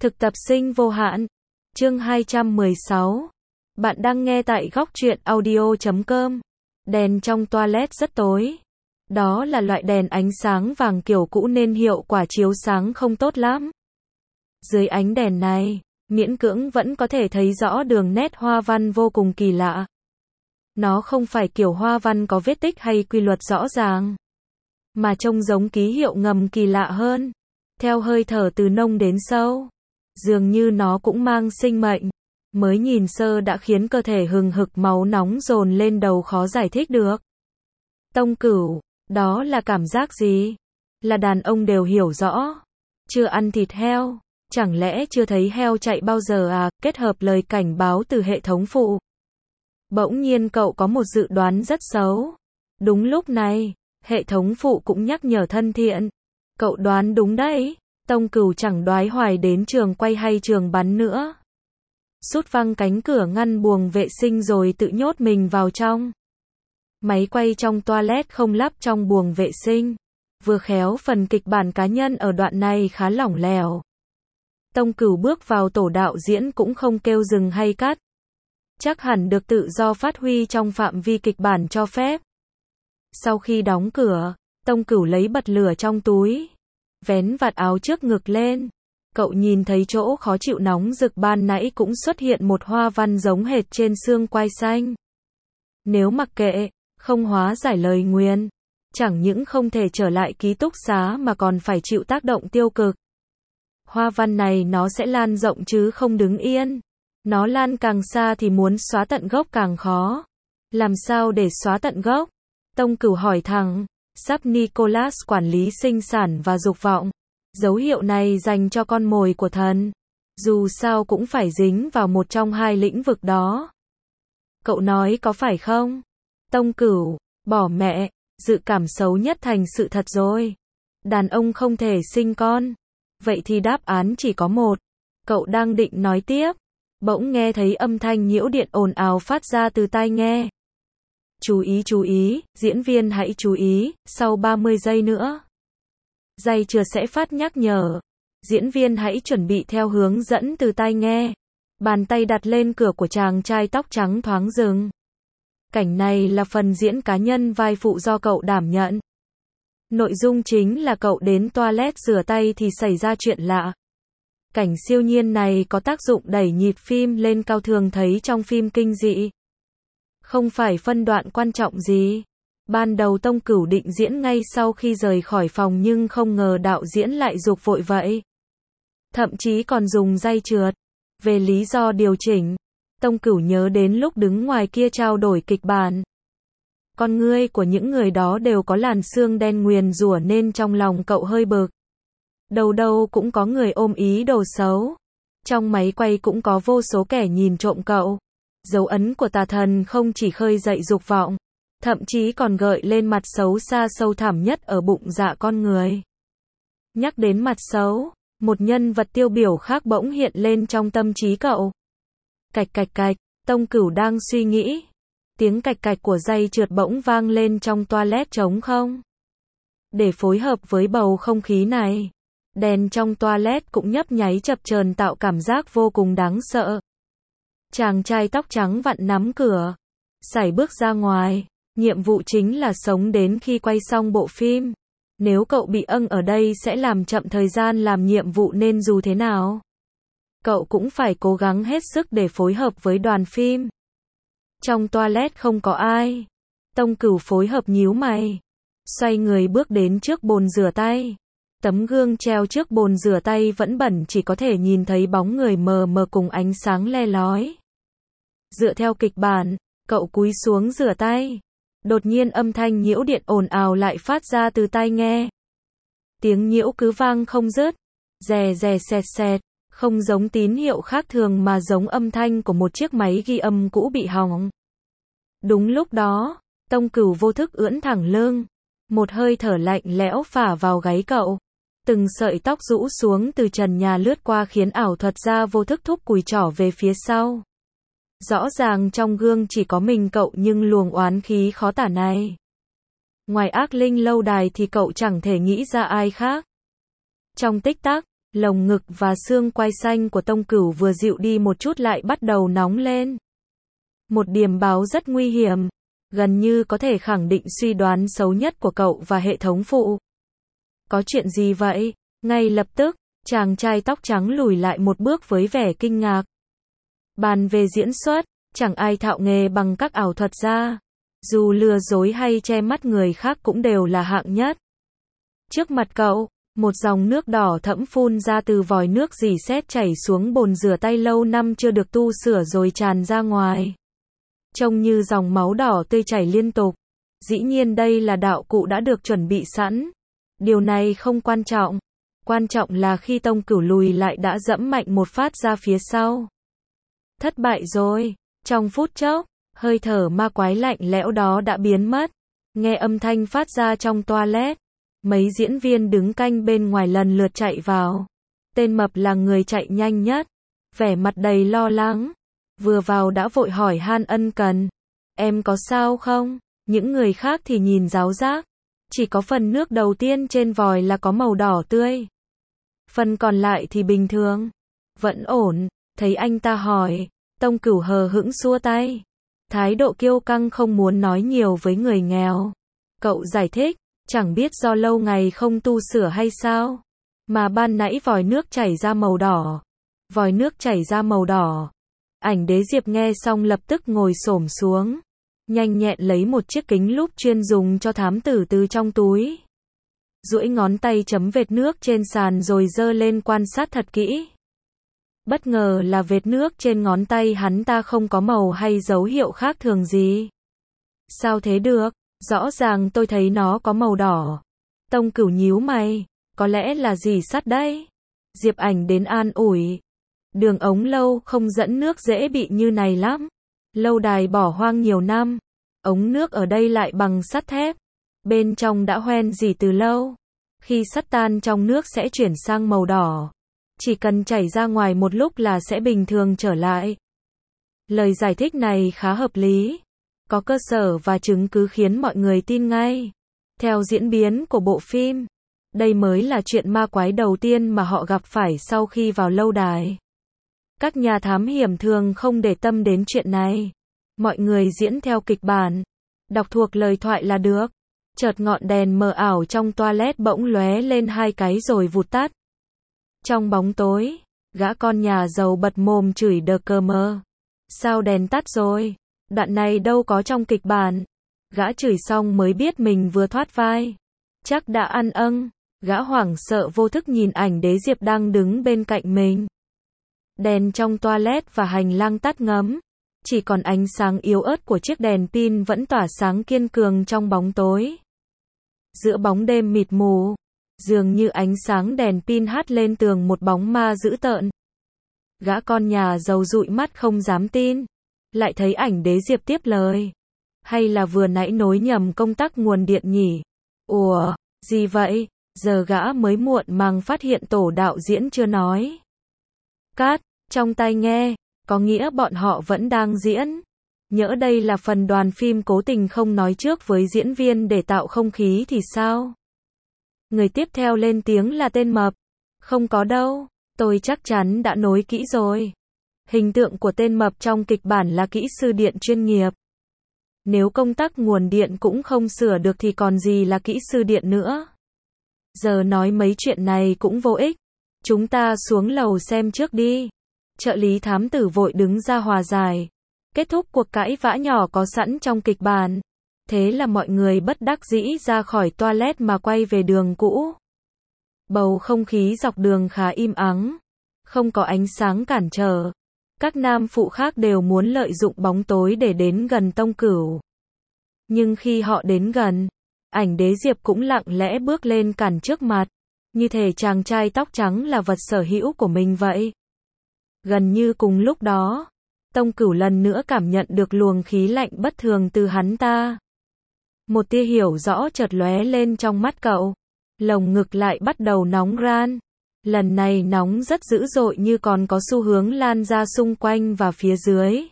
Thực tập sinh vô hạn. Chương 216. Bạn đang nghe tại góc truyện audio.com. Đèn trong toilet rất tối. Đó là loại đèn ánh sáng vàng kiểu cũ nên hiệu quả chiếu sáng không tốt lắm. Dưới ánh đèn này, miễn cưỡng vẫn có thể thấy rõ đường nét hoa văn vô cùng kỳ lạ. Nó không phải kiểu hoa văn có vết tích hay quy luật rõ ràng, mà trông giống ký hiệu ngầm kỳ lạ hơn, theo hơi thở từ nông đến sâu. Dường như nó cũng mang sinh mệnh. Mới nhìn sơ đã khiến cơ thể hừng hực máu nóng dồn lên đầu khó giải thích được. Tông Cửu, đó là cảm giác gì? Là đàn ông đều hiểu rõ. Chưa ăn thịt heo, chẳng lẽ chưa thấy heo chạy bao giờ à? Kết hợp lời cảnh báo từ hệ thống phụ. Bỗng nhiên cậu có một dự đoán rất xấu. Đúng lúc này, hệ thống phụ cũng nhắc nhở thân thiện. Cậu đoán đúng đấy. Tông Cửu chẳng đoái hoài đến trường quay hay trường bắn nữa. Sút văng cánh cửa ngăn buồng vệ sinh rồi tự nhốt mình vào trong. Máy quay trong toilet không lắp trong buồng vệ sinh. Vừa khéo phần kịch bản cá nhân ở đoạn này khá lỏng lẻo. Tông Cửu bước vào tổ đạo diễn cũng không kêu dừng hay cắt. Chắc hẳn được tự do phát huy trong phạm vi kịch bản cho phép. Sau khi đóng cửa, Tông Cửu lấy bật lửa trong túi, vén vạt áo trước ngực lên. Cậu nhìn thấy chỗ khó chịu nóng rực ban nãy cũng xuất hiện một hoa văn giống hệt trên xương quai xanh. Nếu mặc kệ, không hóa giải lời nguyền, chẳng những không thể trở lại ký túc xá mà còn phải chịu tác động tiêu cực. Hoa văn này nó sẽ lan rộng chứ không đứng yên. Nó lan càng xa thì muốn xóa tận gốc càng khó. Làm sao để xóa tận gốc? Tông Cửu hỏi thẳng. Sắp Nicholas quản lý sinh sản và dục vọng. Dấu hiệu này dành cho con mồi của thần. Dù sao cũng phải dính vào một trong hai lĩnh vực đó. Cậu nói có phải không? Tông Cửu, bỏ mẹ, dự cảm xấu nhất thành sự thật rồi. Đàn ông không thể sinh con. Vậy thì đáp án chỉ có một. Cậu đang định nói tiếp. Bỗng nghe thấy âm thanh nhiễu điện ồn ào phát ra từ tai nghe. Chú ý, diễn viên hãy chú ý, sau 30 giây nữa. Dây chừa sẽ phát nhắc nhở. Diễn viên hãy chuẩn bị theo hướng dẫn từ tai nghe. Bàn tay đặt lên cửa của chàng trai tóc trắng thoáng dừng. Cảnh này là phần diễn cá nhân vai phụ do cậu đảm nhận. Nội dung chính là cậu đến toilet rửa tay thì xảy ra chuyện lạ. Cảnh siêu nhiên này có tác dụng đẩy nhịp phim lên cao thường thấy trong phim kinh dị. Không phải phân đoạn quan trọng gì. Ban đầu Tông Cửu định diễn ngay sau khi rời khỏi phòng nhưng không ngờ đạo diễn lại giục vội vậy. Thậm chí còn dùng dây trượt. Về lý do điều chỉnh, Tông Cửu nhớ đến lúc đứng ngoài kia trao đổi kịch bản. Con ngươi của những người đó đều có làn xương đen nguyền rủa nên trong lòng cậu hơi bực. Đâu đâu cũng có người ôm ý đồ xấu. Trong máy quay cũng có vô số kẻ nhìn trộm cậu. Dấu ấn của tà thần không chỉ khơi dậy dục vọng, thậm chí còn gợi lên mặt xấu xa sâu thẳm nhất ở bụng dạ con người. Nhắc đến mặt xấu, một nhân vật tiêu biểu khác bỗng hiện lên trong tâm trí cậu. Cạch cạch cạch, Tông Cửu đang suy nghĩ. Tiếng cạch cạch của dây trượt bỗng vang lên trong toilet trống không. Để phối hợp với bầu không khí này, đèn trong toilet cũng nhấp nháy chập chờn tạo cảm giác vô cùng đáng sợ. Chàng trai tóc trắng vặn nắm cửa, sải bước ra ngoài. Nhiệm vụ chính là sống đến khi quay xong bộ phim. Nếu cậu bị âng ở đây sẽ làm chậm thời gian làm nhiệm vụ nên dù thế nào, cậu cũng phải cố gắng hết sức để phối hợp với đoàn phim. Trong toilet không có ai. Tông Cửu phối hợp nhíu mày. Xoay người bước đến trước bồn rửa tay. Tấm gương treo trước bồn rửa tay vẫn bẩn, chỉ có thể nhìn thấy bóng người mờ mờ cùng ánh sáng le lói. Dựa theo kịch bản, cậu cúi xuống rửa tay. Đột nhiên âm thanh nhiễu điện ồn ào lại phát ra từ tai nghe. Tiếng nhiễu cứ vang không dứt. Rè rè sẹt sẹt. Không giống tín hiệu khác thường mà giống âm thanh của một chiếc máy ghi âm cũ bị hỏng. Đúng lúc đó, Tông Cửu vô thức ưỡn thẳng lưng. Một hơi thở lạnh lẽo phả vào gáy cậu. Từng sợi tóc rũ xuống từ trần nhà lướt qua khiến ảo thuật gia vô thức thúc cùi trỏ về phía sau. Rõ ràng trong gương chỉ có mình cậu nhưng luồng oán khí khó tả này. Ngoài ác linh lâu đài thì cậu chẳng thể nghĩ ra ai khác. Trong tích tắc, Lồng ngực và xương quai xanh của Tông Cửu vừa dịu đi một chút lại bắt đầu nóng lên. Một điểm báo rất nguy hiểm, gần như có thể khẳng định suy đoán xấu nhất của cậu và hệ thống phụ. Có chuyện gì vậy? Ngay lập tức, chàng trai tóc trắng lùi lại một bước với vẻ kinh ngạc. Bàn về diễn xuất, chẳng ai thạo nghề bằng các ảo thuật gia. Dù lừa dối hay che mắt người khác cũng đều là hạng nhất. Trước mặt cậu, một dòng nước đỏ thẫm phun ra từ vòi nước rỉ sét chảy xuống bồn rửa tay lâu năm chưa được tu sửa rồi tràn ra ngoài. Trông như dòng máu đỏ tươi chảy liên tục. Dĩ nhiên đây là đạo cụ đã được chuẩn bị sẵn. Điều này không quan trọng. Quan trọng là khi Tông Cửu lùi lại đã dẫm mạnh một phát ra phía sau. Thất bại rồi. Trong phút chốc, hơi thở ma quái lạnh lẽo đó đã biến mất. Nghe âm thanh phát ra trong toilet. Mấy diễn viên đứng canh bên ngoài lần lượt chạy vào. Tên mập là người chạy nhanh nhất. Vẻ mặt đầy lo lắng. Vừa vào đã vội hỏi han ân cần. Em có sao không? Những người khác thì nhìn ráo rác. Chỉ có phần nước đầu tiên trên vòi là có màu đỏ tươi. Phần còn lại thì bình thường. Vẫn ổn. Thấy anh ta hỏi, Tông Cửu hờ hững xua tay. Thái độ kiêu căng không muốn nói nhiều với người nghèo. Cậu giải thích, chẳng biết do lâu ngày không tu sửa hay sao. Mà ban nãy vòi nước chảy ra màu đỏ. Vòi nước chảy ra màu đỏ. Ảnh Đế Diệp nghe xong lập tức ngồi xổm xuống. Nhanh nhẹn lấy một chiếc kính lúp chuyên dùng cho thám tử từ trong túi. Duỗi ngón tay chấm vệt nước trên sàn rồi giơ lên quan sát thật kỹ. Bất ngờ là vệt nước trên ngón tay hắn ta không có màu hay dấu hiệu khác thường gì. Sao thế được? Rõ ràng tôi thấy nó có màu đỏ. Tông Cửu nhíu mày. Có lẽ là rỉ sắt đấy. Diệp Ảnh đến an ủi. Đường ống lâu không dẫn nước dễ bị như này lắm. Lâu đài bỏ hoang nhiều năm. Ống nước ở đây lại bằng sắt thép. Bên trong đã hoen rỉ từ lâu. Khi sắt tan trong nước sẽ chuyển sang màu đỏ. Chỉ cần chảy ra ngoài một lúc là sẽ bình thường trở lại. Lời giải thích này khá hợp lý. Có cơ sở và chứng cứ khiến mọi người tin ngay. Theo diễn biến của bộ phim, đây mới là chuyện ma quái đầu tiên mà họ gặp phải sau khi vào lâu đài. Các nhà thám hiểm thường không để tâm đến chuyện này. Mọi người diễn theo kịch bản, đọc thuộc lời thoại là được. Chợt ngọn đèn mờ ảo trong toilet bỗng lóe lên hai cái rồi vụt tắt. Trong bóng tối, gã con nhà giàu bật mồm chửi đờ cờ mờ. Sao đèn tắt rồi? Đoạn này đâu có trong kịch bản. Gã chửi xong mới biết mình vừa thoát vai. Chắc đã ăn âng. Gã hoảng sợ vô thức nhìn Ảnh Đế Diệp đang đứng bên cạnh mình. Đèn trong toilet và hành lang tắt ngấm. Chỉ còn ánh sáng yếu ớt của chiếc đèn pin vẫn tỏa sáng kiên cường trong bóng tối. Giữa bóng đêm mịt mù, dường như ánh sáng đèn pin hắt lên tường một bóng ma dữ tợn. Gã con nhà giàu dụi mắt không dám tin. Lại thấy Ảnh Đế Diệp tiếp lời. Hay là vừa nãy nối nhầm công tắc nguồn điện nhỉ? Ủa, gì vậy? Giờ gã mới muộn màng phát hiện tổ đạo diễn chưa nói. Cát, trong tai nghe, có nghĩa bọn họ vẫn đang diễn. Nhỡ đây là phần đoàn phim cố tình không nói trước với diễn viên để tạo không khí thì sao? Người tiếp theo lên tiếng là tên mập. Không có đâu, tôi chắc chắn đã nối kỹ rồi. Hình tượng của tên mập trong kịch bản là kỹ sư điện chuyên nghiệp. Nếu công tắc nguồn điện cũng không sửa được thì còn gì là kỹ sư điện nữa. Giờ nói mấy chuyện này cũng vô ích. Chúng ta xuống lầu xem trước đi. Trợ lý thám tử vội đứng ra hòa giải. Kết thúc cuộc cãi vã nhỏ có sẵn trong kịch bản. Thế là mọi người bất đắc dĩ ra khỏi toilet mà quay về đường cũ. Bầu không khí dọc đường khá im ắng. Không có ánh sáng cản trở. Các nam phụ khác đều muốn lợi dụng bóng tối để đến gần Tông Cửu. Nhưng khi họ đến gần, Ảnh Đế Diệp cũng lặng lẽ bước lên cản trước mặt. Như thể chàng trai tóc trắng là vật sở hữu của mình vậy. Gần như cùng lúc đó, Tông Cửu lần nữa cảm nhận được luồng khí lạnh bất thường từ hắn ta. Một tia hiểu rõ chợt lóe lên trong mắt cậu. Lồng ngực lại bắt đầu nóng ran. Lần này nóng rất dữ dội như còn có xu hướng lan ra xung quanh và phía dưới.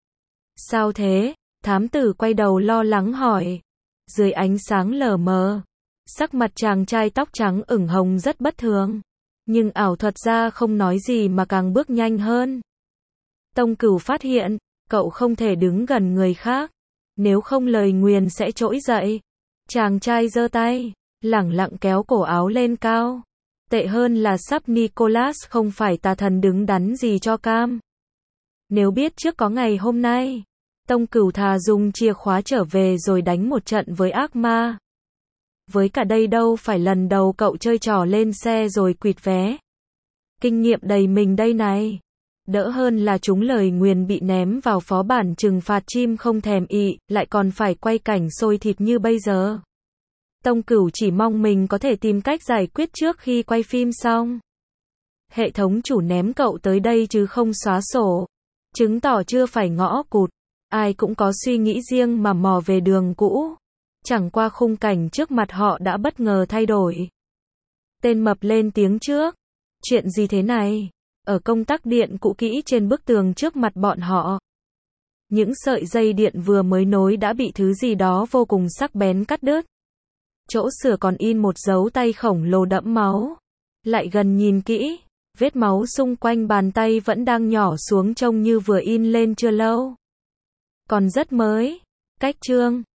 Sao thế? Thám tử quay đầu lo lắng hỏi. Dưới ánh sáng lờ mờ, sắc mặt chàng trai tóc trắng ửng hồng rất bất thường. Nhưng ảo thuật gia không nói gì mà càng bước nhanh hơn. Tông Cửu phát hiện, cậu không thể đứng gần người khác, nếu không lời nguyền sẽ trỗi dậy. Chàng trai giơ tay, lẳng lặng kéo cổ áo lên cao. Tệ hơn là sắp Nicholas không phải tà thần đứng đắn gì cho cam. Nếu biết trước có ngày hôm nay, Tông Cửu thà dùng chìa khóa trở về rồi đánh một trận với ác ma. Với cả đây đâu phải lần đầu cậu chơi trò lên xe rồi quỵt vé. Kinh nghiệm đầy mình đây này. Đỡ hơn là trúng lời nguyền bị ném vào phó bản trừng phạt chim không thèm ị, lại còn phải quay cảnh sôi thịt như bây giờ. Tông Cửu chỉ mong mình có thể tìm cách giải quyết trước khi quay phim xong. Hệ thống chủ ném cậu tới đây chứ không xóa sổ. Chứng tỏ chưa phải ngõ cụt. Ai cũng có suy nghĩ riêng mà mò về đường cũ. Chẳng qua khung cảnh trước mặt họ đã bất ngờ thay đổi. Tên mập lên tiếng trước. Chuyện gì thế này? Ở công tắc điện cũ kỹ trên bức tường trước mặt bọn họ. Những sợi dây điện vừa mới nối đã bị thứ gì đó vô cùng sắc bén cắt đứt. Chỗ sửa còn in một dấu tay khổng lồ đẫm máu. Lại gần nhìn kỹ, vết máu xung quanh bàn tay vẫn đang nhỏ xuống trông như vừa in lên chưa lâu. Còn rất mới. Cách chương